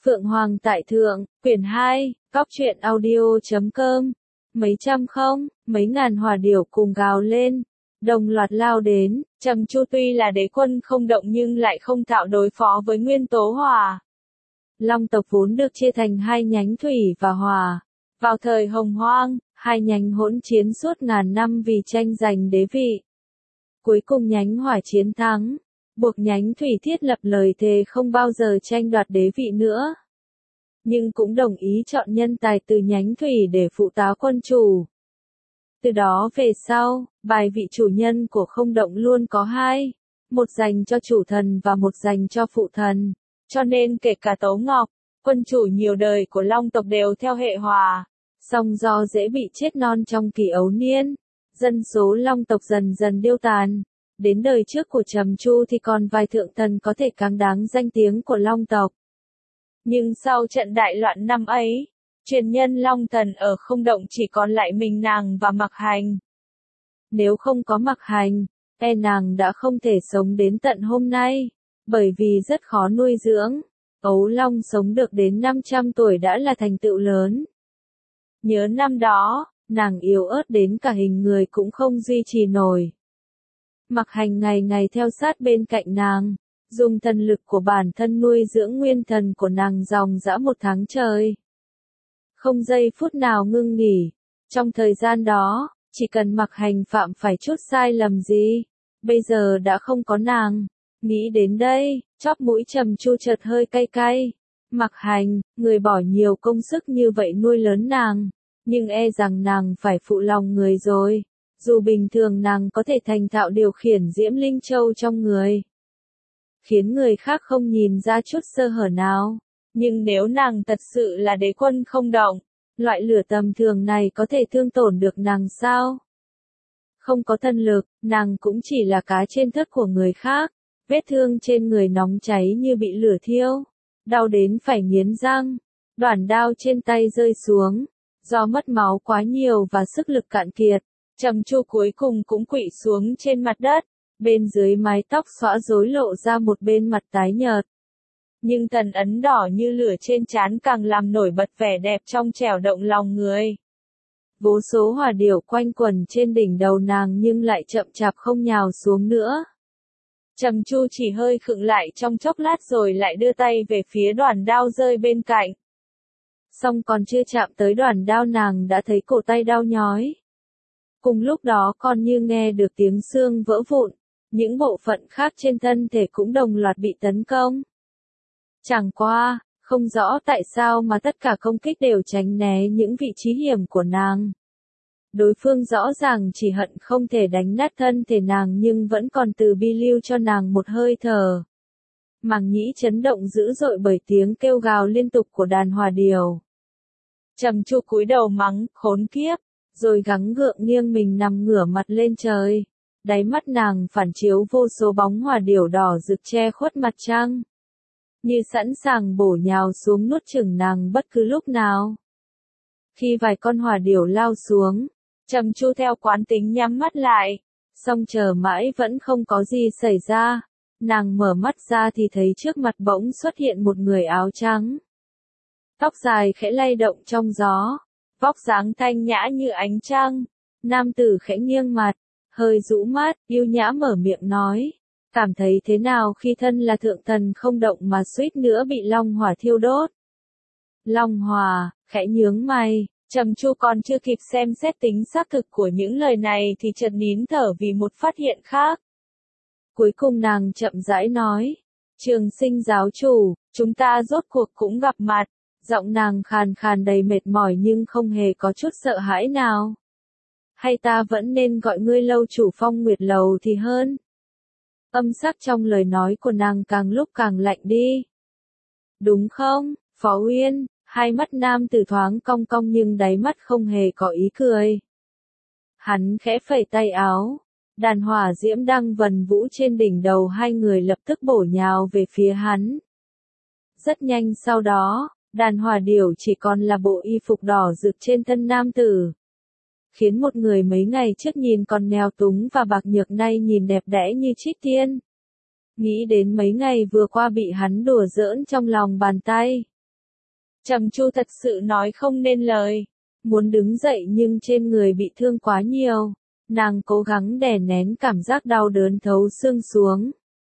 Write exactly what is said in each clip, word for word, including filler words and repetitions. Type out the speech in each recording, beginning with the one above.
Phượng Hoàng tại Thượng, quyển hai, góc truyện audio chấm com. Mấy trăm không, mấy ngàn hỏa điểu cùng gào lên, đồng loạt lao đến. Trầm Chu tuy là đế quân không động nhưng lại không thạo đối phó với nguyên tố hỏa. Long tộc vốn được chia thành hai nhánh thủy và hỏa. Vào thời Hồng Hoang, hai nhánh hỗn chiến suốt ngàn năm vì tranh giành đế vị. Cuối cùng nhánh hỏa chiến thắng, buộc nhánh thủy thiết lập lời thề không bao giờ tranh đoạt đế vị nữa. Nhưng cũng đồng ý chọn nhân tài từ nhánh thủy để phụ tá quân chủ. Từ đó về sau, bài vị chủ nhân của không động luôn có hai, một dành cho chủ thần và một dành cho phụ thần. Cho nên kể cả Tấu Ngọc, quân chủ nhiều đời của Long tộc đều theo hệ hỏa. Song do dễ bị chết non trong kỳ ấu niên, dân số Long tộc dần dần điêu tàn. Đến đời trước của Trầm Chu thì còn vài thượng thần có thể cáng đáng danh tiếng của Long tộc. Nhưng sau trận đại loạn năm ấy, truyền nhân Long thần ở không động chỉ còn lại mình nàng và Mặc Hành. Nếu không có Mặc Hành, e nàng đã không thể sống đến tận hôm nay, bởi vì rất khó nuôi dưỡng. Ấu Long sống được đến năm trăm tuổi đã là thành tựu lớn. Nhớ năm đó, nàng yếu ớt đến cả hình người cũng không duy trì nổi. Mặc Hành ngày ngày theo sát bên cạnh nàng, dùng thần lực của bản thân nuôi dưỡng nguyên thần của nàng dòng dã một tháng trời. Không giây phút nào ngưng nghỉ. Trong thời gian đó, chỉ cần Mặc Hành phạm phải chút sai lầm gì, bây giờ đã không có nàng. Nghĩ đến đây, chóp mũi Trầm Chu chợt hơi cay cay. Mặc Hành, người bỏ nhiều công sức như vậy nuôi lớn nàng, nhưng e rằng nàng phải phụ lòng người rồi. Dù bình thường nàng có thể thành thạo điều khiển Diễm Linh Châu trong người, khiến người khác không nhìn ra chút sơ hở nào. Nhưng nếu nàng thật sự là đế quân không động, loại lửa tầm thường này có thể thương tổn được nàng sao? Không có thân lực, nàng cũng chỉ là cá trên thớt của người khác. Vết thương trên người nóng cháy như bị lửa thiêu, đau đến phải nghiến răng. Đoản đao trên tay rơi xuống, do mất máu quá nhiều và sức lực cạn kiệt. Trầm Chu cuối cùng cũng quỵ xuống trên mặt đất, bên dưới mái tóc xõa rối lộ ra một bên mặt tái nhợt. Nhưng thần ấn đỏ như lửa trên trán càng làm nổi bật vẻ đẹp trong trẻo động lòng người. Vô số hỏa điểu quanh quẩn trên đỉnh đầu nàng nhưng lại chậm chạp không nhào xuống nữa. Trầm Chu chỉ hơi khựng lại trong chốc lát rồi lại đưa tay về phía đoản đao rơi bên cạnh. Song còn chưa chạm tới đoản đao nàng đã thấy cổ tay đau nhói. Cùng lúc đó còn như nghe được tiếng xương vỡ vụn, những bộ phận khác trên thân thể cũng đồng loạt bị tấn công. Chẳng qua, không rõ tại sao mà tất cả công kích đều tránh né những vị trí hiểm của nàng. Đối phương rõ ràng chỉ hận không thể đánh nát thân thể nàng nhưng vẫn còn từ bi lưu cho nàng một hơi thở. Màng nhĩ chấn động dữ dội bởi tiếng kêu gào liên tục của đàn hỏa điểu. Trầm Chu cúi đầu mắng, khốn kiếp, rồi gắng gượng nghiêng mình nằm ngửa mặt lên trời. Đáy mắt nàng phản chiếu vô số bóng hỏa điểu đỏ rực che khuất mặt trăng, như sẵn sàng bổ nhào xuống nuốt chửng nàng bất cứ lúc nào. Khi vài con hỏa điểu lao xuống, Trầm Chu theo quán tính nhắm mắt lại, song chờ mãi vẫn không có gì xảy ra. Nàng mở mắt ra thì thấy trước mặt bỗng xuất hiện một người áo trắng. Tóc dài khẽ lay động trong gió, vóc dáng thanh nhã như ánh trăng. Nam tử khẽ nghiêng mặt, hơi rũ mắt, yêu nhã mở miệng nói. Cảm thấy thế nào khi thân là thượng thần không động mà suýt nữa bị long hỏa thiêu đốt? Long hỏa, khẽ nhướng mày. Trầm Chu còn chưa kịp xem xét tính xác thực của những lời này thì chợt nín thở vì một phát hiện khác. Cuối cùng nàng chậm rãi nói, Trường Sinh giáo chủ, chúng ta rốt cuộc cũng gặp mặt. Giọng nàng khàn khàn đầy mệt mỏi nhưng không hề có chút sợ hãi nào. Hay ta vẫn nên gọi ngươi lâu chủ Phong Nguyệt Lầu thì hơn? Âm sắc trong lời nói của nàng càng lúc càng lạnh đi. Đúng không, Phó Uyên? Hai mắt nam tử thoáng cong cong nhưng đáy mắt không hề có ý cười. Hắn khẽ phẩy tay áo. Đàn hỏa diễm đang vần vũ trên đỉnh đầu hai người lập tức bổ nhào về phía hắn. Rất nhanh sau đó, đàn hỏa điểu chỉ còn là bộ y phục đỏ rực trên thân nam tử. Khiến một người mấy ngày trước nhìn còn nghèo túng và bạc nhược nay nhìn đẹp đẽ như trích tiên. Nghĩ đến mấy ngày vừa qua bị hắn đùa giỡn trong lòng bàn tay. Trầm Chu thật sự nói không nên lời. Muốn đứng dậy nhưng trên người bị thương quá nhiều. Nàng cố gắng đè nén cảm giác đau đớn thấu xương xuống.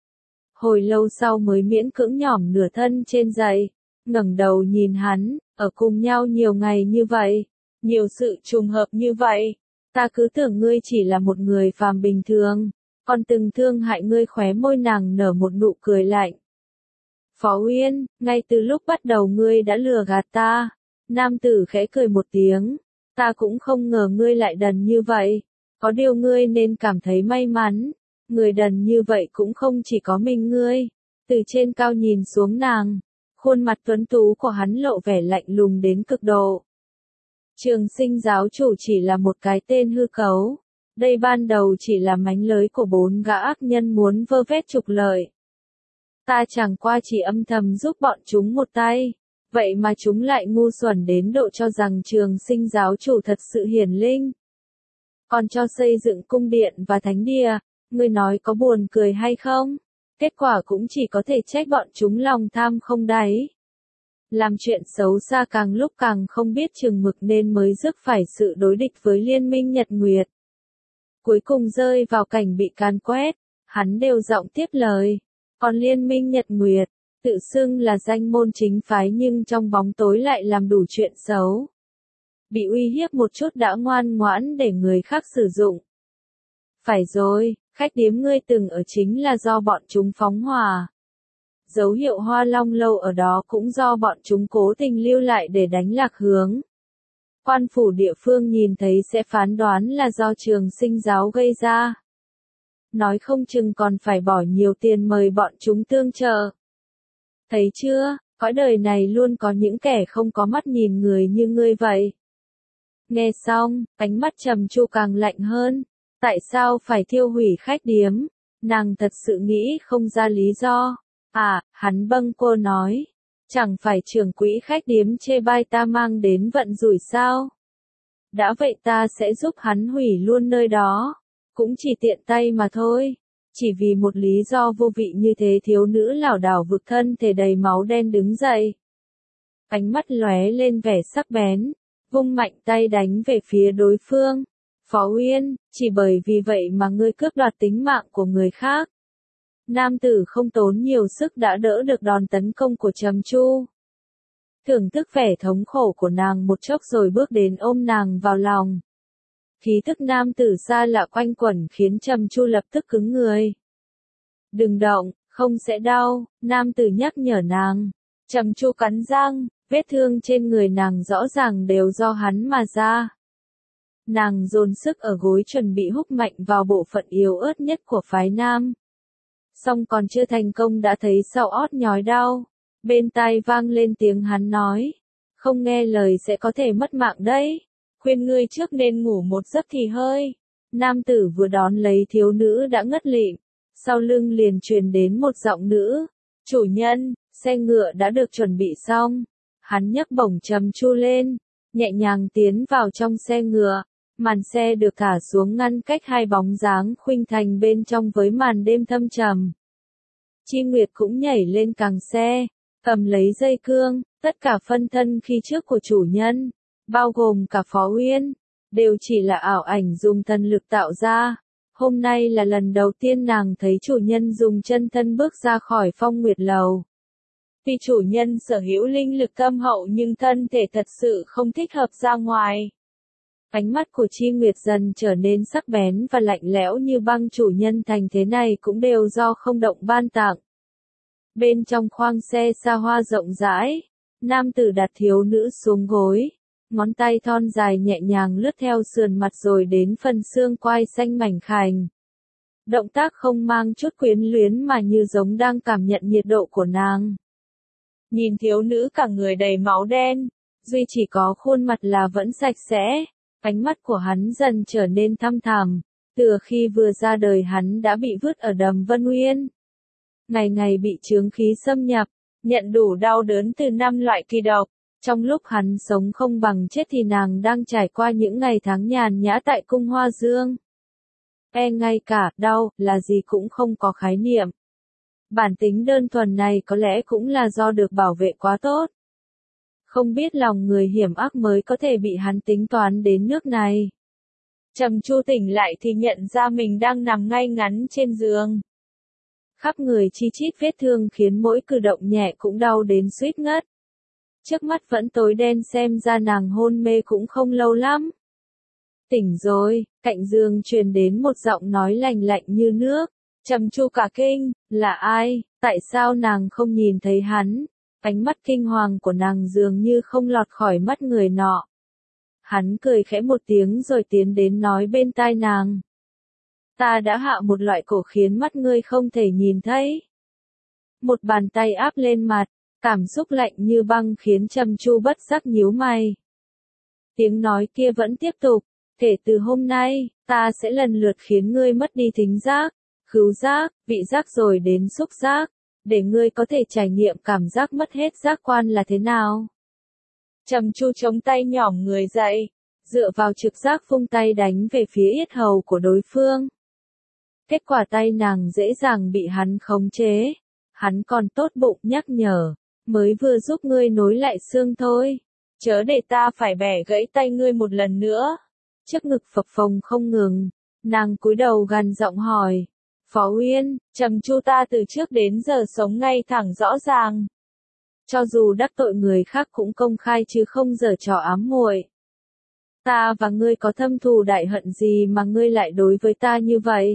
Hồi lâu sau mới miễn cưỡng nhỏm nửa thân trên giày. Ngẩng đầu nhìn hắn, ở cùng nhau nhiều ngày như vậy. Nhiều sự trùng hợp như vậy. Ta cứ tưởng ngươi chỉ là một người phàm bình thường. Còn từng thương hại ngươi. Khóe môi nàng nở một nụ cười lạnh. Phó Uyên, ngay từ lúc bắt đầu ngươi đã lừa gạt ta. Nam tử khẽ cười một tiếng. Ta cũng không ngờ ngươi lại đần như vậy. Có điều ngươi nên cảm thấy may mắn. Người đần như vậy cũng không chỉ có mình ngươi. Từ trên cao nhìn xuống nàng. Khuôn mặt tuấn tú của hắn lộ vẻ lạnh lùng đến cực độ. Trường Sinh giáo chủ chỉ là một cái tên hư cấu. Đây ban đầu chỉ là mánh lới của bốn gã ác nhân muốn vơ vét trục lợi. Ta chẳng qua chỉ âm thầm giúp bọn chúng một tay. Vậy mà chúng lại ngu xuẩn đến độ cho rằng Trường Sinh giáo chủ thật sự hiển linh. Còn cho xây dựng cung điện và thánh địa, ngươi nói có buồn cười hay không? Kết quả cũng chỉ có thể trách bọn chúng lòng tham không đáy. Làm chuyện xấu xa càng lúc càng không biết chừng mực nên mới rước phải sự đối địch với liên minh Nhật Nguyệt. Cuối cùng rơi vào cảnh bị càn quét, hắn đều giọng tiếp lời. Còn liên minh Nhật Nguyệt, tự xưng là danh môn chính phái nhưng trong bóng tối lại làm đủ chuyện xấu. Bị uy hiếp một chút đã ngoan ngoãn để người khác sử dụng. Phải rồi, khách điếm ngươi từng ở chính là do bọn chúng phóng hỏa. Dấu hiệu Hoa Long Lâu ở đó cũng do bọn chúng cố tình lưu lại để đánh lạc hướng. Quan phủ địa phương nhìn thấy sẽ phán đoán là do Trường Sinh giáo gây ra. Nói không chừng còn phải bỏ nhiều tiền mời bọn chúng tương trợ. Thấy chưa, cõi đời này luôn có những kẻ không có mắt nhìn người như ngươi vậy. Nghe xong, ánh mắt Trầm Chu càng lạnh hơn. Tại sao phải thiêu hủy khách điếm? Nàng thật sự nghĩ không ra lý do. À, hắn bâng quơ nói. Chẳng phải trưởng quỹ khách điếm chê bai ta mang đến vận rủi sao? Đã vậy ta sẽ giúp hắn hủy luôn nơi đó. Cũng chỉ tiện tay mà thôi. Chỉ vì một lý do vô vị như thế thiếu nữ lảo đảo vực thân thể đầy máu đen đứng dậy. Ánh mắt lóe lên vẻ sắc bén. Vung mạnh tay đánh về phía đối phương. Phó Uyên, chỉ bởi vì vậy mà ngươi cướp đoạt tính mạng của người khác. Nam tử không tốn nhiều sức đã đỡ được đòn tấn công của Trầm Chu. Thưởng thức vẻ thống khổ của nàng một chốc rồi bước đến ôm nàng vào lòng. Khí thức nam tử xa lạ quanh quẩn khiến Trầm Chu lập tức cứng người. Đừng động, không sẽ đau, nam tử nhắc nhở nàng. Trầm Chu cắn răng, vết thương trên người nàng rõ ràng đều do hắn mà ra. Nàng dồn sức ở gối chuẩn bị húc mạnh vào bộ phận yếu ớt nhất của phái nam. Xong còn chưa thành công đã thấy sau ót nhói đau. Bên tai vang lên tiếng hắn nói. Không nghe lời sẽ có thể mất mạng đấy. Khuyên ngươi trước nên ngủ một giấc thì hơi. Nam tử vừa đón lấy thiếu nữ đã ngất lịm. Sau lưng liền truyền đến một giọng nữ. Chủ nhân, xe ngựa đã được chuẩn bị xong. Hắn nhấc bổng Trầm Chu lên. Nhẹ nhàng tiến vào trong xe ngựa. Màn xe được thả xuống ngăn cách hai bóng dáng khuynh thành bên trong với màn đêm thâm trầm. Chi Nguyệt cũng nhảy lên càng xe, cầm lấy dây cương, tất cả phân thân khi trước của chủ nhân, bao gồm cả Phó Uyên, đều chỉ là ảo ảnh dùng thần lực tạo ra. Hôm nay là lần đầu tiên nàng thấy chủ nhân dùng chân thân bước ra khỏi Phong Nguyệt Lầu. Tuy chủ nhân sở hữu linh lực thâm hậu nhưng thân thể thật sự không thích hợp ra ngoài. Ánh mắt của Chi Nguyệt dần trở nên sắc bén và lạnh lẽo như băng, chủ nhân thành thế này cũng đều do không động ban tặng. Bên trong khoang xe xa hoa rộng rãi, nam tử đặt thiếu nữ xuống gối, ngón tay thon dài nhẹ nhàng lướt theo sườn mặt rồi đến phần xương quai xanh mảnh khảnh. Động tác không mang chút quyến luyến mà như giống đang cảm nhận nhiệt độ của nàng. Nhìn thiếu nữ cả người đầy máu đen, duy chỉ có khuôn mặt là vẫn sạch sẽ. Ánh mắt của hắn dần trở nên thăm thẳm, từ khi vừa ra đời hắn đã bị vứt ở đầm Vân Uyên. Ngày ngày bị chướng khí xâm nhập, nhận đủ đau đớn từ năm loại kỳ độc. Trong lúc hắn sống không bằng chết thì nàng đang trải qua những ngày tháng nhàn nhã tại cung Hoa Dương. E ngay cả đau là gì cũng không có khái niệm. Bản tính đơn thuần này có lẽ cũng là do được bảo vệ quá tốt. Không biết lòng người hiểm ác mới có thể bị hắn tính toán đến nước này. Trầm Chu tỉnh lại thì nhận ra mình đang nằm ngay ngắn trên giường. Khắp người chi chít vết thương khiến mỗi cử động nhẹ cũng đau đến suýt ngất. Trước mắt vẫn tối đen xem ra nàng hôn mê cũng không lâu lắm. Tỉnh rồi, cạnh giường truyền đến một giọng nói lành lạnh như nước. Trầm Chu cả kinh, là ai, tại sao nàng không nhìn thấy hắn? Ánh mắt kinh hoàng của nàng dường như không lọt khỏi mắt người nọ. Hắn cười khẽ một tiếng rồi tiến đến nói bên tai nàng. Ta đã hạ một loại cổ khiến mắt ngươi không thể nhìn thấy. Một bàn tay áp lên mặt, cảm xúc lạnh như băng khiến Trầm Chu bất giác nhíu mày. Tiếng nói kia vẫn tiếp tục, kể từ hôm nay, ta sẽ lần lượt khiến ngươi mất đi thính giác, khứu giác, vị giác rồi đến xúc giác, để ngươi có thể trải nghiệm cảm giác mất hết giác quan là thế nào. Trầm Chu chống tay nhỏm người dậy, dựa vào trực giác vung tay đánh về phía yết hầu của đối phương. Kết quả tay nàng dễ dàng bị hắn khống chế. Hắn còn tốt bụng nhắc nhở, mới vừa giúp ngươi nối lại xương thôi. Chớ để ta phải bẻ gãy tay ngươi một lần nữa. Trước ngực phập phồng không ngừng, nàng cúi đầu gằn giọng hỏi. Phó Uyên, Trầm Chu ta từ trước đến giờ sống ngay thẳng rõ ràng. Cho dù đắc tội người khác cũng công khai chứ không giở trò ám muội. Ta và ngươi có thâm thù đại hận gì mà ngươi lại đối với ta như vậy?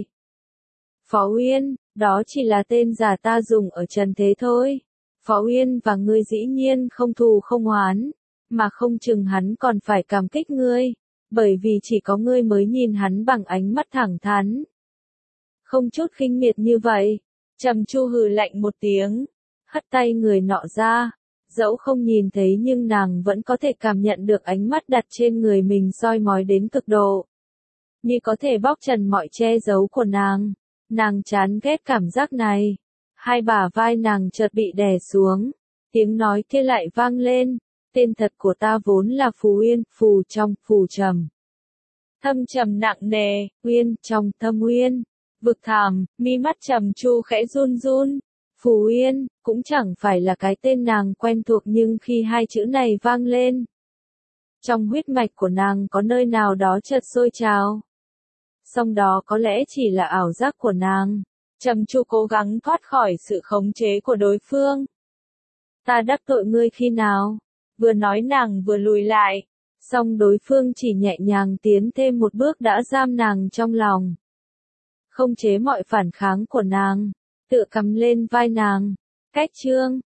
Phó Uyên, đó chỉ là tên giả ta dùng ở trần thế thôi. Phó Uyên và ngươi dĩ nhiên không thù không oán, mà không chừng hắn còn phải cảm kích ngươi, bởi vì chỉ có ngươi mới nhìn hắn bằng ánh mắt thẳng thắn. Không chút khinh miệt như vậy, Trầm Chu hừ lạnh một tiếng, hất tay người nọ ra, dẫu không nhìn thấy nhưng nàng vẫn có thể cảm nhận được ánh mắt đặt trên người mình soi mói đến cực độ. Như có thể bóc trần mọi che giấu của nàng. Nàng chán ghét cảm giác này. Hai bả vai nàng chợt bị đè xuống. Tiếng nói kia lại vang lên. Tên thật của ta vốn là Phù Uyên, phù trong, phù trầm. Thâm trầm nặng nề, uyên trong thâm uyên. Vực thẳm, mi mắt Trầm Chu khẽ run run. Phù Uyên, cũng chẳng phải là cái tên nàng quen thuộc nhưng khi hai chữ này vang lên. Trong huyết mạch của nàng có nơi nào đó chợt sôi trào. Song đó có lẽ chỉ là ảo giác của nàng. Trầm Chu cố gắng thoát khỏi sự khống chế của đối phương. Ta đắc tội ngươi khi nào? Vừa nói nàng vừa lùi lại. Song đối phương chỉ nhẹ nhàng tiến thêm một bước đã giam nàng trong lòng. Không chế mọi phản kháng của nàng. Tựa cầm lên vai nàng. Cách chương.